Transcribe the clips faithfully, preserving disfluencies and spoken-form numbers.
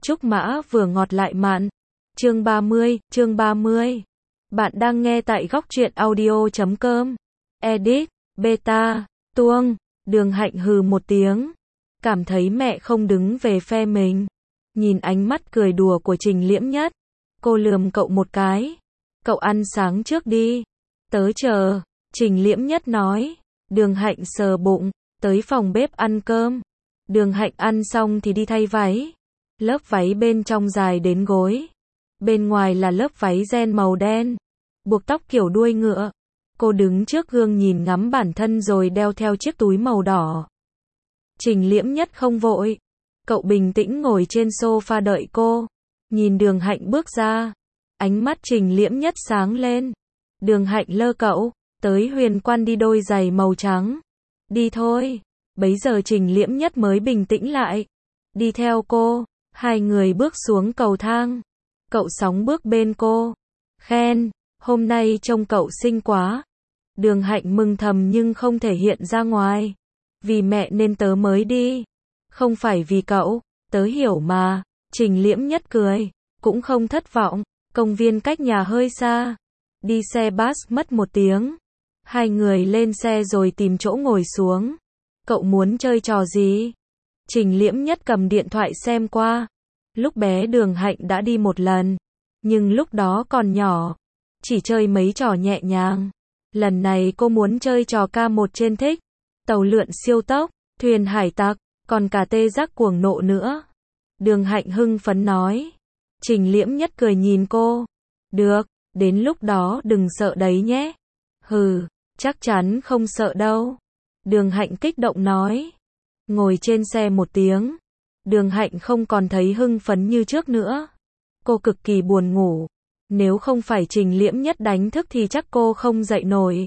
Trúc Mã vừa ngọt lại mặn. Chương ba mươi, chương ba mươi. Bạn đang nghe tại góc truyện audio chấm com. Edit, beta, tuông, Đường Hạnh hừ một tiếng. Cảm thấy mẹ không đứng về phe mình. Nhìn ánh mắt cười đùa của Trình Liễm Nhất. Cô lườm cậu một cái. Cậu ăn sáng trước đi. Tớ chờ. Trình Liễm Nhất nói. Đường Hạnh sờ bụng. Tới phòng bếp ăn cơm. Đường Hạnh ăn xong thì đi thay váy. Lớp váy bên trong dài đến gối. Bên ngoài là lớp váy ren màu đen. Buộc tóc kiểu đuôi ngựa. Cô đứng trước gương nhìn ngắm bản thân rồi đeo theo chiếc túi màu đỏ. Trình Liễm Nhất không vội. Cậu bình tĩnh ngồi trên sofa đợi cô. Nhìn Đường Hạnh bước ra. Ánh mắt Trình Liễm Nhất sáng lên. Đường Hạnh lơ cậu. Tới Huyền Quan đi đôi giày màu trắng. Đi thôi. Bấy giờ Trình Liễm Nhất mới bình tĩnh lại. Đi theo cô. Hai người bước xuống cầu thang. Cậu sóng bước bên cô. Khen. Hôm nay trông cậu xinh quá. Đường Hạnh mừng thầm nhưng không thể hiện ra ngoài. Vì mẹ nên tớ mới đi. Không phải vì cậu. Tớ hiểu mà. Trình Liễm Nhất cười. Cũng không thất vọng. Công viên cách nhà hơi xa. Đi xe bus mất một tiếng. Hai người lên xe rồi tìm chỗ ngồi xuống. Cậu muốn chơi trò gì? Trình Liễm Nhất cầm điện thoại xem qua. Lúc bé Đường Hạnh đã đi một lần. Nhưng lúc đó còn nhỏ. Chỉ chơi mấy trò nhẹ nhàng. Lần này cô muốn chơi trò ca một trên thích. Tàu lượn siêu tốc, thuyền hải tặc, còn cả tê giác cuồng nộ nữa. Đường Hạnh hưng phấn nói. Trình Liễm Nhất cười nhìn cô. Được, đến lúc đó đừng sợ đấy nhé. Hừ, chắc chắn không sợ đâu. Đường Hạnh kích động nói. Ngồi trên xe một tiếng. Đường Hạnh không còn thấy hưng phấn như trước nữa. Cô cực kỳ buồn ngủ. Nếu không phải Trình Liễm Nhất đánh thức thì chắc cô không dậy nổi.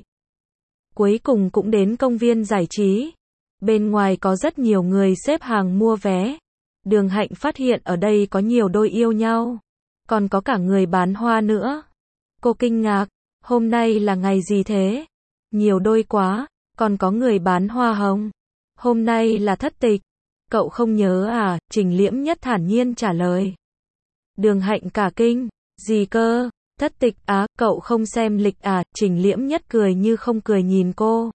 Cuối cùng cũng đến công viên giải trí. Bên ngoài có rất nhiều người xếp hàng mua vé. Đường Hạnh phát hiện ở đây có nhiều đôi yêu nhau. Còn có cả người bán hoa nữa. Cô kinh ngạc. Hôm nay là ngày gì thế? Nhiều đôi quá. Còn có người bán hoa hồng. Hôm nay là thất tịch. Cậu không nhớ à? Trình Liễm Nhất thản nhiên trả lời. Đường Hạnh cả kinh. Gì cơ? Thất tịch á? Cậu không xem lịch à? Trình Liễm Nhất cười như không cười nhìn cô.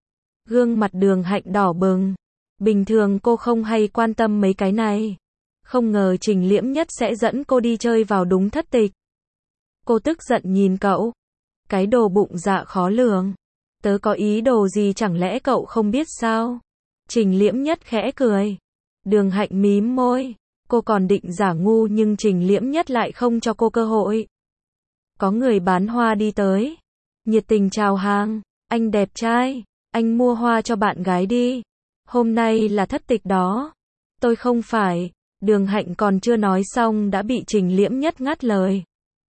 Gương mặt Đường Hạnh đỏ bừng. Bình thường cô không hay quan tâm mấy cái này. Không ngờ Trình Liễm Nhất sẽ dẫn cô đi chơi vào đúng thất tịch. Cô tức giận nhìn cậu. Cái đồ bụng dạ khó lường. Tớ có ý đồ gì chẳng lẽ cậu không biết sao? Trình Liễm Nhất khẽ cười. Đường Hạnh mím môi. Cô còn định giả ngu nhưng Trình Liễm Nhất lại không cho cô cơ hội. Có người bán hoa đi tới. Nhiệt tình chào hàng. Anh đẹp trai. Anh mua hoa cho bạn gái đi. Hôm nay là thất tịch đó. Tôi không phải. Đường Hạnh còn chưa nói xong đã bị Trình Liễm Nhất ngắt lời.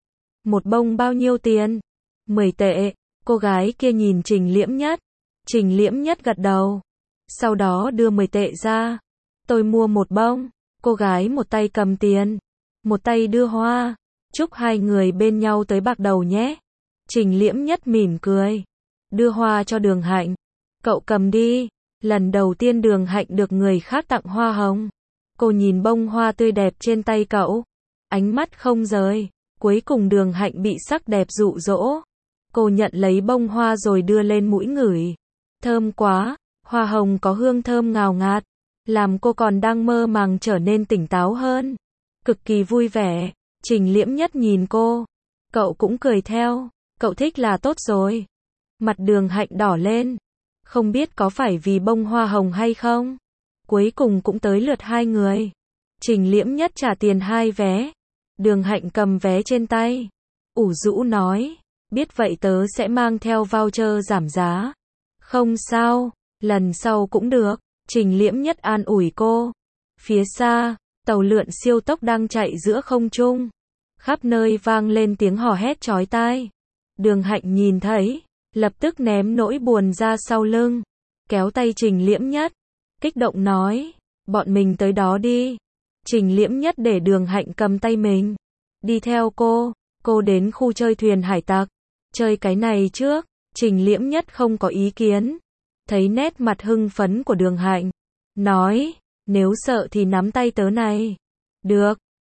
Một bông bao nhiêu tiền? mười tệ. Cô gái kia nhìn Trình Liễm Nhất. Trình Liễm Nhất gật đầu. Sau đó đưa mười tệ ra. Tôi mua một bông. Cô gái một tay cầm tiền. Một tay đưa hoa. Chúc hai người bên nhau tới bạc đầu nhé. Trình Liễm Nhất mỉm cười. Đưa hoa cho Đường Hạnh. Cậu cầm đi. Lần đầu tiên Đường Hạnh được người khác tặng hoa hồng. Cô nhìn bông hoa tươi đẹp trên tay cậu. Ánh mắt không rời. Cuối cùng Đường Hạnh bị sắc đẹp dụ dỗ. Cô nhận lấy bông hoa rồi đưa lên mũi ngửi. Thơm quá. Hoa hồng có hương thơm ngào ngạt. Làm cô còn đang mơ màng trở nên tỉnh táo hơn. Cực kỳ vui vẻ. Trình Liễm Nhất nhìn cô. Cậu cũng cười theo. Cậu thích là tốt rồi. Mặt Đường Hạnh đỏ lên. Không biết có phải vì bông hoa hồng hay không? Cuối cùng cũng tới lượt hai người. Trình Liễm Nhất trả tiền hai vé. Đường Hạnh cầm vé trên tay. Ủ rũ nói. Biết vậy tớ sẽ mang theo voucher giảm giá. Không sao. Lần sau cũng được. Trình Liễm Nhất an ủi cô. Phía xa, tàu lượn siêu tốc đang chạy giữa không trung. Khắp nơi vang lên tiếng hò hét chói tai. Đường Hạnh nhìn thấy, lập tức ném nỗi buồn ra sau lưng. Kéo tay Trình Liễm Nhất. Kích động nói. Bọn mình tới đó đi. Trình Liễm Nhất để Đường Hạnh cầm tay mình. Đi theo cô. Cô đến khu chơi thuyền hải tặc. Chơi cái này trước. Trình Liễm Nhất không có ý kiến. Thấy nét mặt hưng phấn của Đường Hạnh. Nói. Nếu sợ thì nắm tay tớ này. Được.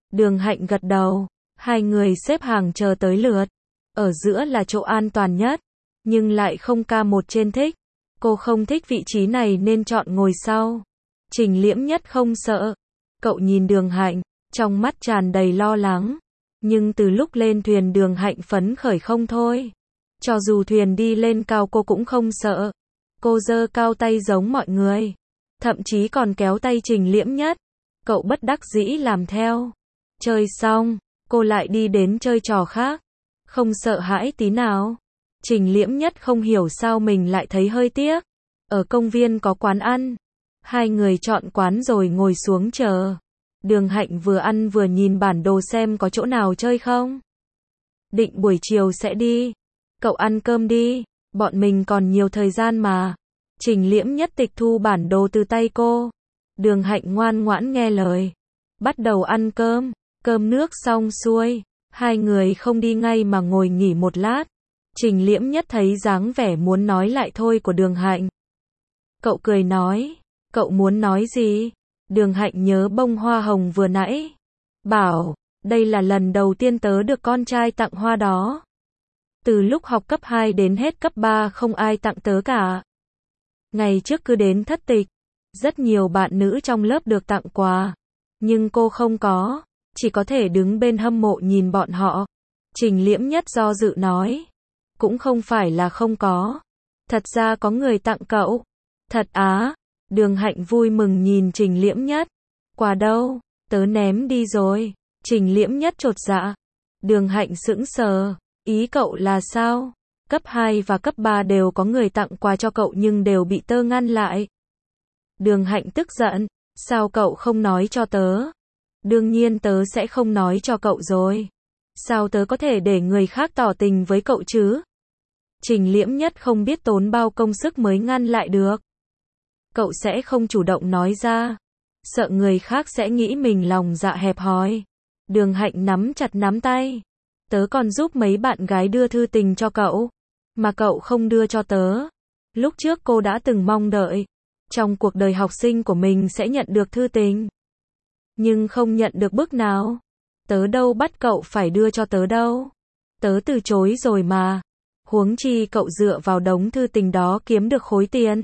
Đường Hạnh gật đầu. Hai người xếp hàng chờ tới lượt. Ở giữa là chỗ an toàn nhất, nhưng lại không ca một trên thích. Cô không thích vị trí này nên chọn ngồi sau. Trình Liễm Nhất không sợ. Cậu nhìn Đường Hạnh, trong mắt tràn đầy lo lắng. Nhưng từ lúc lên thuyền Đường Hạnh phấn khởi không thôi. Cho dù thuyền đi lên cao cô cũng không sợ. Cô giơ cao tay giống mọi người. Thậm chí còn kéo tay Trình Liễm Nhất. Cậu bất đắc dĩ làm theo. Chơi xong, cô lại đi đến chơi trò khác. Không sợ hãi tí nào. Trình Liễm Nhất không hiểu sao mình lại thấy hơi tiếc. Ở công viên có quán ăn. Hai người chọn quán rồi ngồi xuống chờ. Đường Hạnh vừa ăn vừa nhìn bản đồ xem có chỗ nào chơi không. Định buổi chiều sẽ đi. Cậu ăn cơm đi, bọn mình còn nhiều thời gian mà. Trình Liễm Nhất tịch thu bản đồ từ tay cô. Đường Hạnh ngoan ngoãn nghe lời. Bắt đầu ăn cơm, cơm nước xong xuôi. Hai người không đi ngay mà ngồi nghỉ một lát. Trình Liễm Nhất thấy dáng vẻ muốn nói lại thôi của Đường Hạnh. Cậu cười nói, cậu muốn nói gì? Đường Hạnh nhớ bông hoa hồng vừa nãy. Bảo, đây là lần đầu tiên tớ được con trai tặng hoa đó. Từ lúc học cấp hai đến hết cấp ba không ai tặng tớ cả. Ngày trước cứ đến thất tịch, rất nhiều bạn nữ trong lớp được tặng quà. Nhưng cô không có, chỉ có thể đứng bên hâm mộ nhìn bọn họ. Trình Liễm Nhất do dự nói. Cũng không phải là không có. Thật ra có người tặng cậu. Thật á? Đường Hạnh vui mừng nhìn Trình Liễm Nhất. Quà đâu? Tớ ném đi rồi. Trình Liễm Nhất chột dạ. Đường Hạnh sững sờ. Ý cậu là sao? Cấp hai và cấp ba đều có người tặng quà cho cậu nhưng đều bị tớ ngăn lại. Đường Hạnh tức giận. Sao cậu không nói cho tớ? Đương nhiên tớ sẽ không nói cho cậu rồi. Sao tớ có thể để người khác tỏ tình với cậu chứ? Trình Liễm Nhất không biết tốn bao công sức mới ngăn lại được. Cậu sẽ không chủ động nói ra. Sợ người khác sẽ nghĩ mình lòng dạ hẹp hòi. Đường Hạnh nắm chặt nắm tay. Tớ còn giúp mấy bạn gái đưa thư tình cho cậu. Mà cậu không đưa cho tớ. Lúc trước cô đã từng mong đợi. Trong cuộc đời học sinh của mình sẽ nhận được thư tình. Nhưng không nhận được bước nào. Tớ đâu bắt cậu phải đưa cho tớ đâu. Tớ từ chối rồi mà. Huống chi cậu dựa vào đống thư tình đó kiếm được khối tiền.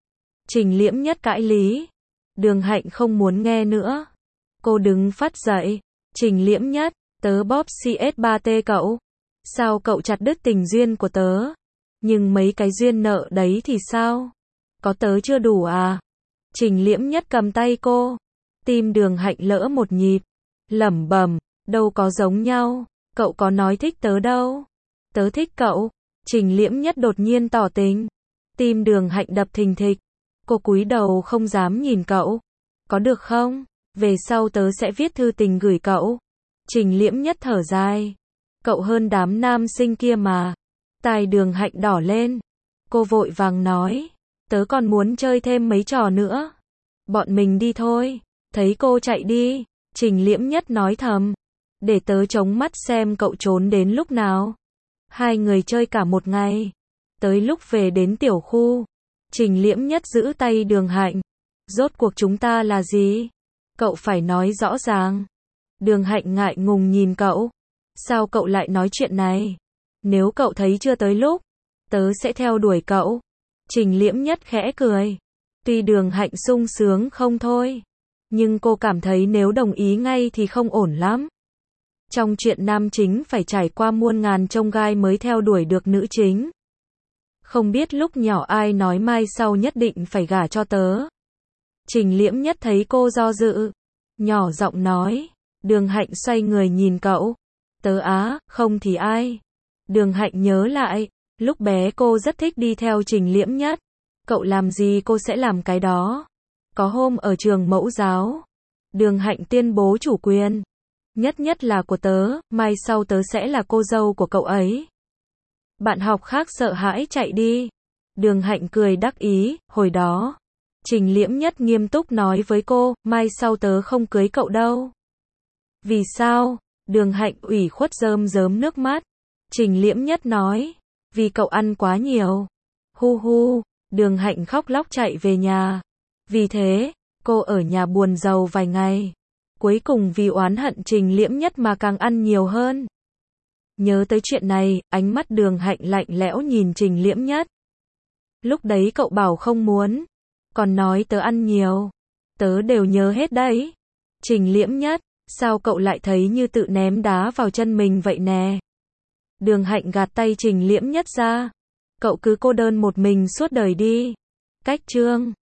Trình Liễm Nhất cãi lý. Đường Hạnh không muốn nghe nữa. Cô đứng phát dậy. Trình Liễm Nhất, tớ bóp xê ét ba tê cậu. Sao cậu chặt đứt tình duyên của tớ? Nhưng mấy cái duyên nợ đấy thì sao? Có tớ chưa đủ à? Trình Liễm Nhất cầm tay cô. Tim Đường Hạnh lỡ một nhịp. Lẩm bẩm, đâu có giống nhau. Cậu có nói thích tớ đâu. Tớ thích cậu. Trình Liễm Nhất đột nhiên tỏ tình. Tim Đường Hạnh đập thình thịch. Cô cúi đầu không dám nhìn cậu. Có được không? Về sau tớ sẽ viết thư tình gửi cậu. Trình Liễm Nhất thở dài. Cậu hơn đám nam sinh kia mà. Tai Đường Hạnh đỏ lên. Cô vội vàng nói. Tớ còn muốn chơi thêm mấy trò nữa. Bọn mình đi thôi. Thấy cô chạy đi. Trình Liễm Nhất nói thầm. Để tớ chống mắt xem cậu trốn đến lúc nào. Hai người chơi cả một ngày. Tới lúc về đến tiểu khu. Trình Liễm Nhất giữ tay Đường Hạnh. Rốt cuộc chúng ta là gì? Cậu phải nói rõ ràng. Đường Hạnh ngại ngùng nhìn cậu. Sao cậu lại nói chuyện này? Nếu cậu thấy chưa tới lúc, tớ sẽ theo đuổi cậu. Trình Liễm Nhất khẽ cười. Tuy Đường Hạnh sung sướng không thôi. Nhưng cô cảm thấy nếu đồng ý ngay thì không ổn lắm. Trong chuyện nam chính phải trải qua muôn ngàn chông gai mới theo đuổi được nữ chính. Không biết lúc nhỏ ai nói mai sau nhất định phải gả cho tớ. Trình Liễm Nhất thấy cô do dự. Nhỏ giọng nói. Đường Hạnh xoay người nhìn cậu. Tớ á, không thì ai? Đường Hạnh nhớ lại. Lúc bé cô rất thích đi theo Trình Liễm Nhất. Cậu làm gì cô sẽ làm cái đó. Có hôm ở trường mẫu giáo. Đường Hạnh tuyên bố chủ quyền. Nhất nhất là của tớ, mai sau tớ sẽ là cô dâu của cậu ấy. Bạn học khác sợ hãi chạy đi. Đường Hạnh cười đắc ý, hồi đó. Trình Liễm Nhất nghiêm túc nói với cô, mai sau tớ không cưới cậu đâu. Vì sao? Đường Hạnh ủy khuất rơm rớm nước mắt. Trình Liễm Nhất nói, vì cậu ăn quá nhiều. Hu hu, Đường Hạnh khóc lóc chạy về nhà. Vì thế, cô ở nhà buồn rầu vài ngày. Cuối cùng vì oán hận Trình Liễm Nhất mà càng ăn nhiều hơn. Nhớ tới chuyện này, ánh mắt Đường Hạnh lạnh lẽo nhìn Trình Liễm Nhất. Lúc đấy cậu bảo không muốn, còn nói tớ ăn nhiều. Tớ đều nhớ hết đấy. Trình Liễm Nhất, sao cậu lại thấy như tự ném đá vào chân mình vậy nè? Đường Hạnh gạt tay Trình Liễm Nhất ra. Cậu cứ cô đơn một mình suốt đời đi. Cách chương